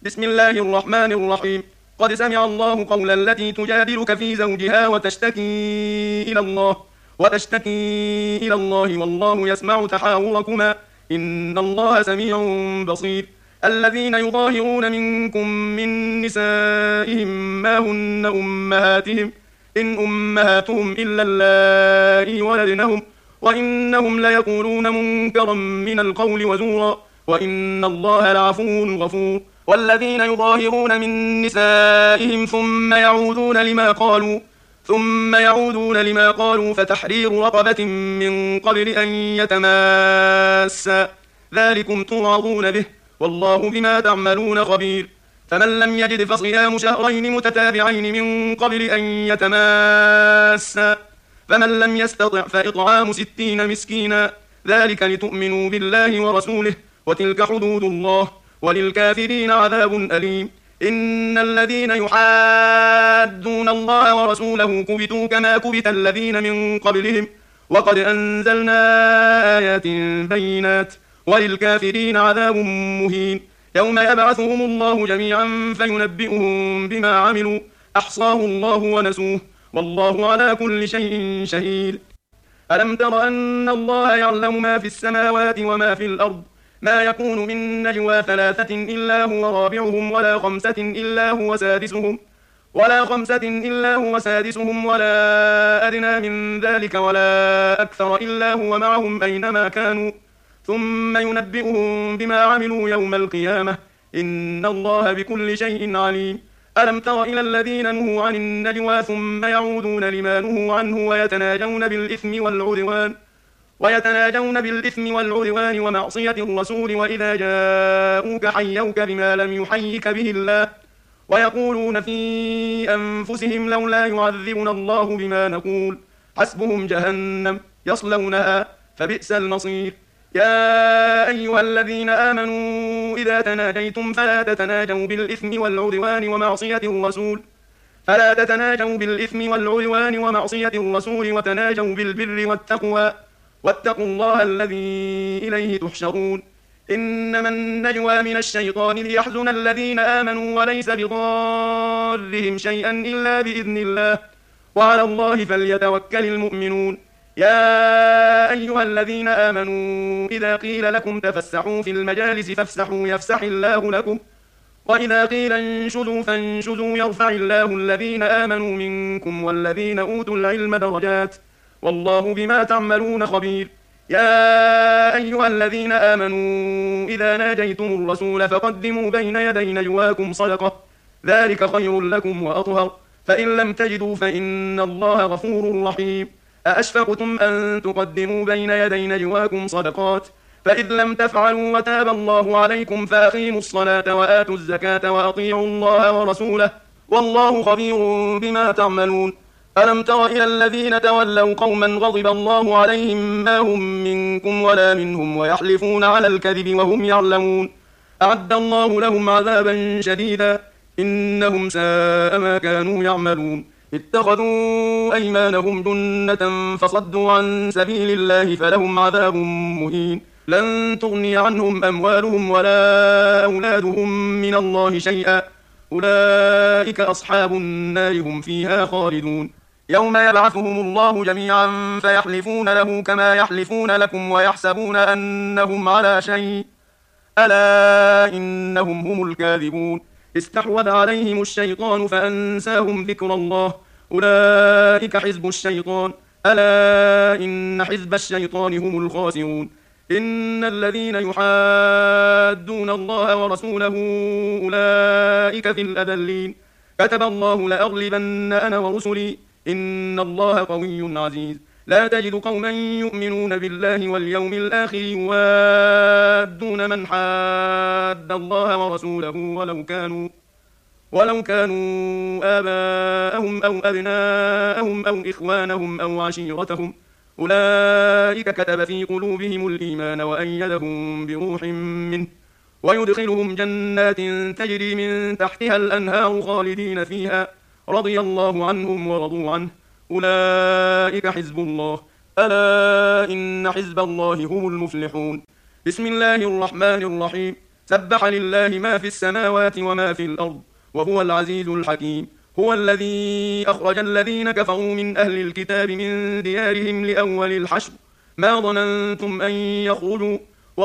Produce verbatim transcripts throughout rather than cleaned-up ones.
بسم الله الرحمن الرحيم. قد سمع الله قول التي تجادلك في زوجها وتشتكي إلى الله وتشتكي إلى الله والله يسمع تحاوركما إن الله سميع بصير. الذين يظاهرون منكم من نسائهم ما هن أمهاتهم إن أمهاتهم إلا اللائي ولدنهم وإنهم ليقولون منكرا من القول وزورا وإن الله لعفو غفور. والذين يظاهرون من نسائهم ثم يعودون لما قالوا ثم يعودون لما قالوا فتحرير رقبة من قبل أن يتماسا ذلكم توعظون به والله بما تعملون خبير. فمن لم يجد فصيام شهرين متتابعين من قبل أن يتماسا فمن لم يستطع فإطعام ستين مسكينا ذلك لتؤمنوا بالله ورسوله وتلك حدود الله وللكافرين عذاب أليم. إن الذين يحادون الله ورسوله كبتوا كما كبت الذين من قبلهم وقد أنزلنا آيات بينات وللكافرين عذاب مهين. يوم يبعثهم الله جميعا فينبئهم بما عملوا أحصاه الله ونسوه والله على كل شيء شهيد. ألم تر أن الله يعلم ما في السماوات وما في الأرض ما يكون من نجوى ثلاثة إلا هو رابعهم ولا خمسة إلا هو سادسهم ولا خمسة إلا هو سادسهم ولا أدنى من ذلك ولا أكثر إلا هو معهم أينما كانوا ثم ينبئهم بما عملوا يوم القيامة إن الله بكل شيء عليم. ألم تر إلى الذين نهوا عن النجوى ثم يعودون لما نهوا عنه ويتناجون بالإثم والعدوان ويتناجون بالإثم والعدوان ومعصية الرسول وإذا جاءوك حيوك بما لم يحيك به الله ويقولون في أنفسهم لولا يعذبنا الله بما نقول حسبهم جهنم يصلونها فبئس المصير. يا أيها الذين آمنوا إذا تناجيتم فلا تتناجوا بالإثم والعدوان ومعصية الرسول فلا تتناجوا بالإثم والعدوان ومعصية الرسول وتناجوا بالبر والتقوى واتقوا الله الذي إليه تحشرون. إنما النجوى من الشيطان ليحزن الذين آمنوا وليس بضارهم شيئا إلا بإذن الله وعلى الله فليتوكل المؤمنون. يا أيها الذين آمنوا إذا قيل لكم تفسحوا في المجالس فافسحوا يفسح الله لكم وإذا قيل انشزوا فانشزوا يرفع الله الذين آمنوا منكم والذين أوتوا العلم درجات والله بما تعملون خبير. يا أيها الذين آمنوا إذا ناجيتم الرسول فقدموا بين يدي نجواكم صدقة ذلك خير لكم وأطهر فإن لم تجدوا فإن الله غفور رحيم. أأشفقتم أن تقدموا بين يدي نجواكم صدقات فإذ لم تفعلوا وتاب الله عليكم فأقيموا الصلاة وآتوا الزكاة وأطيعوا الله ورسوله والله خبير بما تعملون. ألم تر إلى الذين تولوا قوما غضب الله عليهم ما هم منكم ولا منهم ويحلفون على الكذب وهم يعلمون أعد الله لهم عذابا شديدا إنهم ساء ما كانوا يعملون. اتخذوا أيمانهم جنة فصدوا عن سبيل الله فلهم عذاب مهين. لن تغني عنهم أموالهم ولا أولادهم من الله شيئا أولئك أصحاب النار هم فيها خالدون. يوم يبعثهم الله جميعا فيحلفون له كما يحلفون لكم ويحسبون أنهم على شيء ألا إنهم هم الكاذبون. استحوذ عليهم الشيطان فأنساهم ذكر الله أولئك حزب الشيطان ألا إن حزب الشيطان هم الخاسرون. إن الذين يحادون الله ورسوله أولئك في الأذلين كتب الله لأغلبن أنا ورسلي إن الله قوي عزيز. لا تجد قوما يؤمنون بالله واليوم الآخر يوادون من حاد الله ورسوله ولو كانوا ولو كانوا آباءهم أو أبناءهم أو إخوانهم أو عشيرتهم أولئك كتب في قلوبهم الإيمان وأيدهم بروح منه ويدخلهم جنات تجري من تحتها الأنهار خالدين فيها رضي الله عنهم ورضوا عنه أولئك حزب الله ألا إن حزب الله هم المفلحون. بسم الله الرحمن الرحيم. سبح لله ما في السماوات وما في الأرض وهو العزيز الحكيم. هو الذي أخرج الذين كفروا من أهل الكتاب من ديارهم لأول الحشر ما ظننتم أن يخرجوا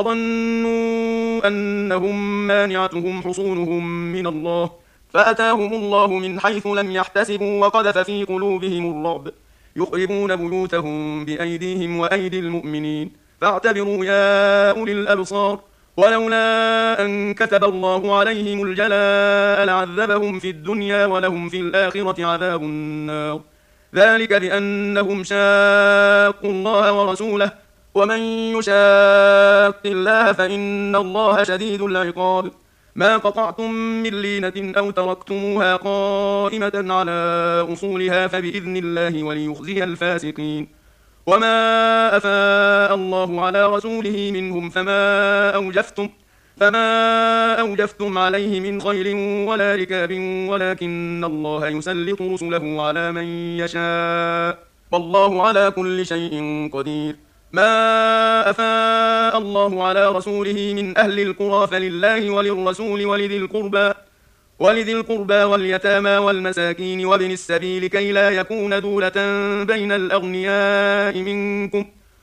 وظنوا أنهم مانعتهم حصونهم من الله فأتاهم الله من حيث لم يحتسبوا وقذف في قلوبهم الرعب يخربون بيوتهم بأيديهم وأيدي المؤمنين فاعتبروا يا أولي الأبصار. ولولا أن كتب الله عليهم الجلاء لعذبهم في الدنيا ولهم في الآخرة عذاب النار ذلك بأنهم شاقوا الله ورسوله ومن يشاق الله فإن الله شديد العقاب. ما قطعتم من لينة أو تركتموها قائمة على أصولها فبإذن الله وليخزي الفاسقين. وما أفاء الله على رسوله منهم فما أوجفتم فما أوجفتم عليه من خيل ولا ركاب ولكن الله يسلط رسله على من يشاء والله على كل شيء قدير. ما أفاء الله على رسوله من أهل القرى فلله وللرسول ولذي القربى ولذي القربى واليتامى والمساكين وابن السبيل كي لا يكون دولة بين الأغنياء منكم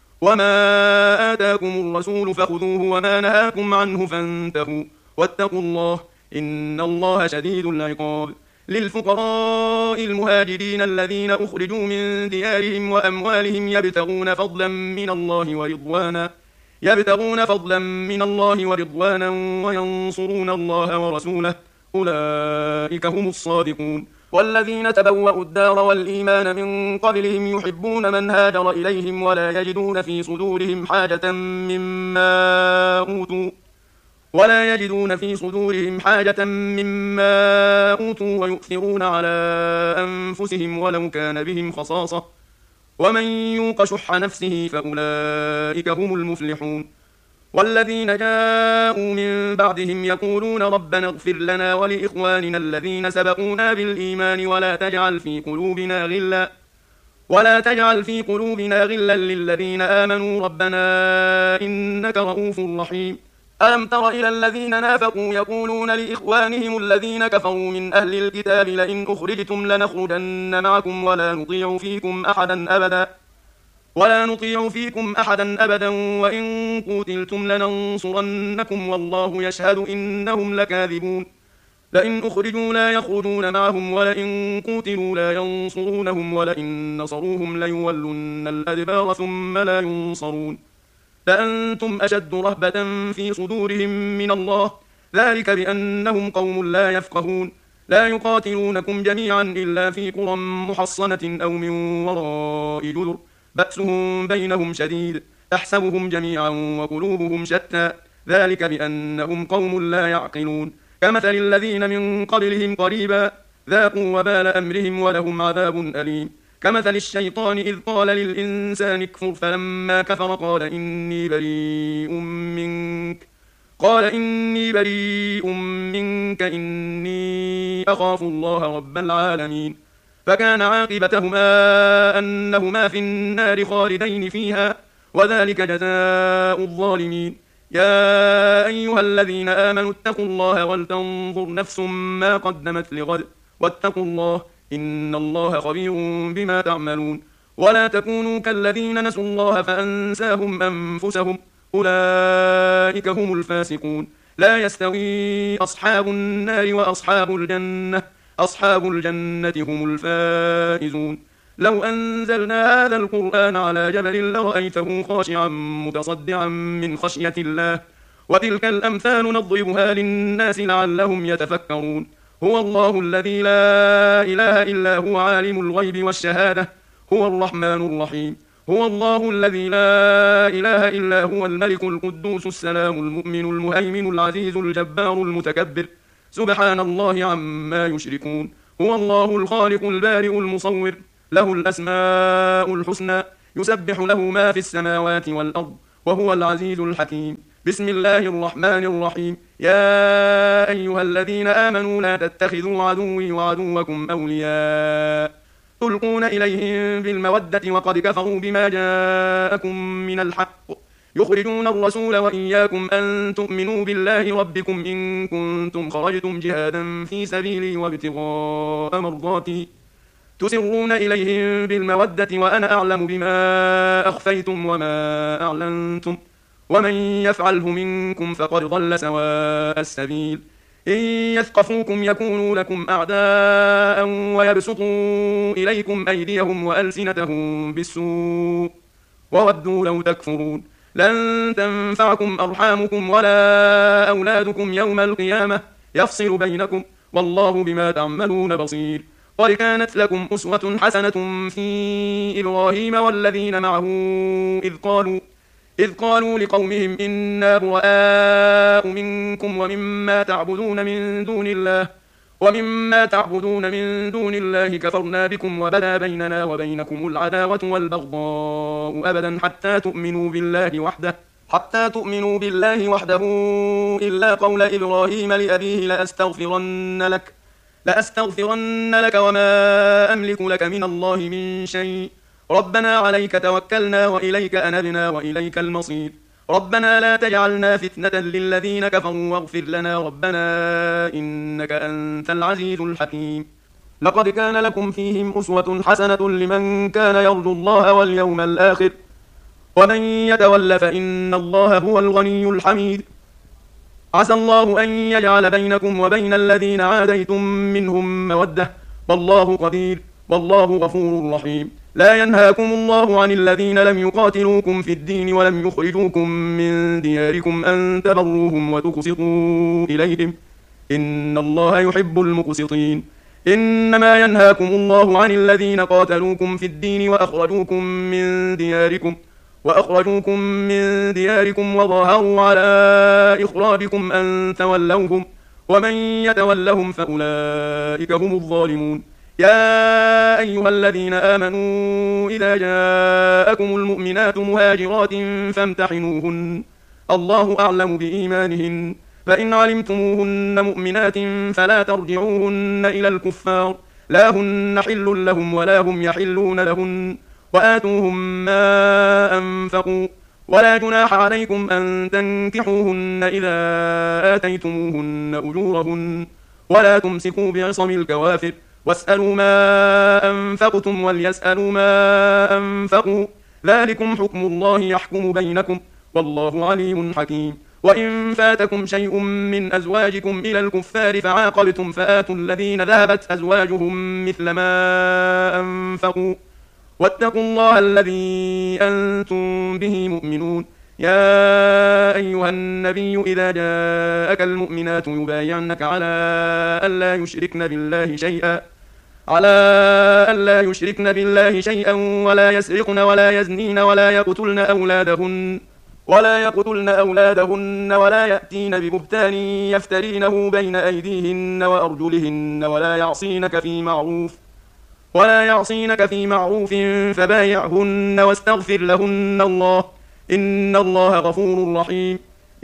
وما آتاكم الرسول فخذوه وما نهاكم عنه فانتهوا واتقوا الله إن الله شديد العقاب. للفقراء المهاجرين الذين أخرجوا من ديارهم وأموالهم يبتغون فضلا من الله ورضوانا يبتغون فضلا من الله ورضوانا وينصرون الله ورسوله أولئك هم الصادقون. والذين تبوأوا الدار والإيمان من قبلهم يحبون من هاجر إليهم ولا يجدون في صدورهم حاجة مما أوتوا ولا يجدون في صدورهم حاجة مما أوتوا ويؤثرون على أنفسهم ولو كان بهم خصاصة ومن يوق شح نفسه فأولئك هم المفلحون. والذين جاءوا من بعدهم يقولون ربنا اغفر لنا ولإخواننا الذين سبقونا بالإيمان ولا تجعل في قلوبنا غلا ولا تجعل في قلوبنا غلا للذين آمنوا ربنا إنك رؤوف رحيم. ألم تر إلى الذين نافقوا يقولون لإخوانهم الذين كفروا من أهل الكتاب لئن أخرجتم لنخرجن معكم ولا نطيع فيكم أحدا أبدا ولا نطيع فيكم أحدا أبدا وإن قتلتم لننصرنكم والله يشهد إنهم لكاذبون. لئن أخرجوا لا يخرجون معهم ولئن قتلوا لا ينصرونهم ولئن نصروهم ليولن الأدبار ثم لا ينصرون لأنتم أشد رهبة في صدورهم من الله ذلك بأنهم قوم لا يفقهون. لا يقاتلونكم جميعا إلا في قرى محصنة أو من وراء جدر بأسهم بينهم شديد تحسبهم جميعا وقلوبهم شتى ذلك بأنهم قوم لا يعقلون. كمثل الذين من قبلهم قريبا ذاقوا وبال أمرهم ولهم عذاب أليم. كمثل الشيطان إذ قال للإنسان اكفر فلما كفر قال إني بريء منك قال إني بريء منك إني أخاف الله رب العالمين. فكان عاقبتهما أنهما في النار خالدين فيها وذلك جزاء الظالمين. يا أيها الذين آمنوا اتقوا الله ولتنظر نفس ما قدمت لغد واتقوا الله إن الله خبير بما تعملون. ولا تكونوا كالذين نسوا الله فأنساهم أنفسهم أولئك هم الفاسقون. لا يستوي أصحاب النار وأصحاب الجنة أصحاب الجنة هم الفائزون. لو أنزلنا هذا القرآن على جبل لرأيته خاشعا متصدعا من خشية الله وتلك الأمثال نضربها للناس لعلهم يتفكرون. هو الله الذي لا إله إلا هو عالم الغيب والشهادة هو الرحمن الرحيم. هو الله الذي لا إله إلا هو الملك القدوس السلام المؤمن المهيمن العزيز الجبار المتكبر سبحان الله عما يشركون. هو الله الخالق البارئ المصور له الأسماء الحسنى يسبح له ما في السماوات والأرض وهو العزيز الحكيم. بسم الله الرحمن الرحيم. يا أيها الذين آمنوا لا تتخذوا عدوي وعدوكم أولياء تلقون إليهم بالمودة وقد كفروا بما جاءكم من الحق يخرجون الرسول وإياكم أن تؤمنوا بالله ربكم إن كنتم خرجتم جهادا في سبيلي وابتغاء مرضاتي تسرون إليهم بالمودة وأنا أعلم بما أخفيتم وما أعلنتم ومن يفعله منكم فقد ضل سواء السبيل إن يثقفوكم يكونوا لكم أعداء ويبسطوا إليكم أيديهم وألسنتهم بالسوء وودوا لو تكفرون لن تنفعكم أرحامكم ولا أولادكم يوم القيامة يفصل بينكم والله بما تعملون بصير قد كانت لكم أسوة حسنة في إبراهيم والذين معه إذ قالوا إذ قالوا لقومهم إنا براء منكم ومما تعبدون من دون الله ومما تعبدون من دون الله كفرنا بكم وبدا بيننا وبينكم العداوة والبغضاء أبدا حتى تؤمنوا بالله وحده حتى تؤمنوا بالله وحده إلا قول إبراهيم لأبيه لأستغفرن لك لأستغفرن لك وما أملك لك من الله من شيء ربنا عليك توكلنا وإليك أنبنا وإليك المصير ربنا لا تجعلنا فتنة للذين كفروا واغفر لنا ربنا إنك أنت العزيز الحكيم لقد كان لكم فيهم أسوة حسنة لمن كان يرجو الله واليوم الآخر ومن يتول فإن الله هو الغني الحميد عسى الله أن يجعل بينكم وبين الذين عاديتم منهم مودة والله قدير والله غفور رحيم لا ينهاكم الله عن الذين لم يقاتلوكم في الدين ولم يخرجوكم من دياركم أن تبروهم وتقسطوا إليهم إن الله يحب المقسطين إنما ينهاكم الله عن الذين قاتلوكم في الدين وأخرجوكم من دياركم وأخرجوكم من دياركم وظاهروا على إخراجكم أن تولوهم ومن يتولهم فأولئك هم الظالمون يا أيها الذين آمنوا إذا جاءكم المؤمنات مهاجرات فامتحنوهن الله أعلم بإيمانهن فإن علمتموهن مؤمنات فلا ترجعوهن إلى الكفار لا هن حل لهم ولا هم يحلون لهن وآتوهم ما أنفقوا ولا جناح عليكم أن تنكحوهن إذا آتيتموهن أجورهن ولا تمسكوا بعصم الكوافر واسألوا ما أنفقتم وليسألوا ما أنفقوا ذلكم حكم الله يحكم بينكم والله عليم حكيم وإن فاتكم شيء من أزواجكم إلى الكفار فعاقبتم فآتوا الذين ذهبت أزواجهم مثل ما أنفقوا واتقوا الله الذي أنتم به مؤمنون يا أيها النبي إذا جاءك المؤمنات يبايعنك على ألا يشركن بالله شيئا على ألا يشركن بالله شيئا ولا يسرقن ولا يزنين ولا يقتلن أولادهن ولا يقتلن أولادهن ولا يأتين ببهتان يفترينه بين أيديهن وأرجلهن ولا يعصينك في معروف ولا يعصينك في معروف فبايعهن واستغفر لهن الله إن الله غفور رحيم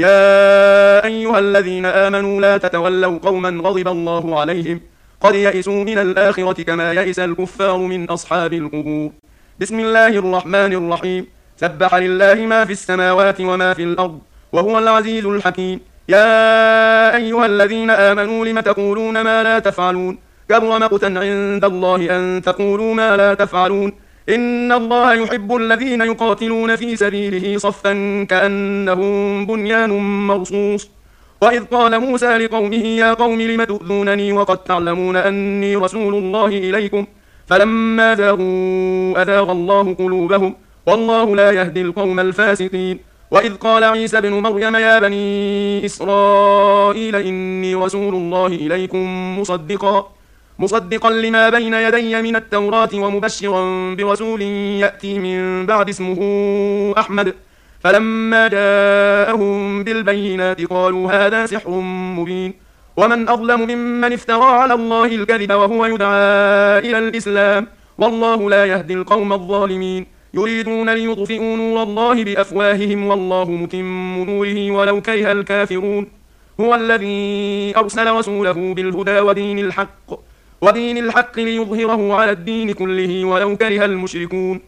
يا أيها الذين آمنوا لا تتولوا قوما غضب الله عليهم قد يئسوا من الآخرة كما يئس الكفار من أصحاب القبور بسم الله الرحمن الرحيم سبح لله ما في السماوات وما في الأرض وهو العزيز الحكيم يا أيها الذين آمنوا لم تقولون ما لا تفعلون كبر مقتا عند الله أن تقولوا ما لا تفعلون إن الله يحب الذين يقاتلون في سبيله صفا كأنهم بنيان مرصوص وإذ قال موسى لقومه يا قوم لم تؤذونني وقد تعلمون أني رسول الله إليكم فلما زاغوا أزاغ الله قلوبهم والله لا يهدي القوم الفاسقين وإذ قال عيسى ابن مريم يا بني إسرائيل إني رسول الله إليكم مصدقا مصدقا لما بين يدي من التوراة ومبشرا برسول يأتي من بعد اسمه أحمد فلما جاءهم بالبينات قالوا هذا سحر مبين ومن أظلم ممن افترى على الله الكذب وهو يدعى إلى الإسلام والله لا يهدي القوم الظالمين يريدون ليطفئوا نور الله بأفواههم والله متم نوره ولو كره الكافرون هو الذي أرسل رسوله بالهدى ودين الحق ودين الحق ليظهره على الدين كله ولو كره المشركون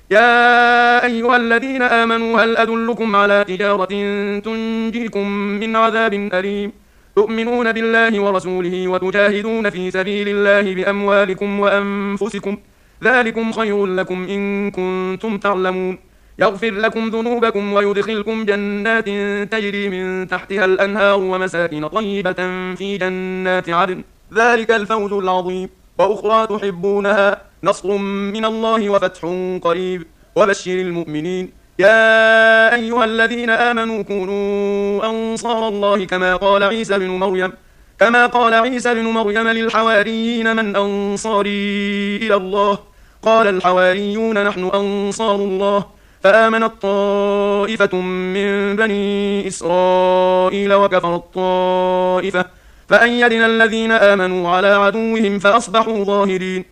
يا أيها الذين آمنوا هل أدلكم على تجارة تنجيكم من عذاب أليم تؤمنون بالله ورسوله وتجاهدون في سبيل الله بأموالكم وأنفسكم ذلكم خير لكم إن كنتم تعلمون يغفر لكم ذنوبكم ويدخلكم جنات تجري من تحتها الأنهار ومساكن طيبة في جنات عدن ذلك الفوز العظيم وأخرى تحبونها نصر من الله وفتح قريب وبشر المؤمنين يا أيها الذين آمنوا كونوا أنصار الله كما قال عيسى بن مريم كما قال عيسى بن مريم للحواريين من أنصاري إلى الله قال الحواريون نحن أنصار الله فآمنت طائفة من بني إسرائيل وكفرت طائفة فأيدنا الذين آمنوا على عدوهم فأصبحوا ظاهرين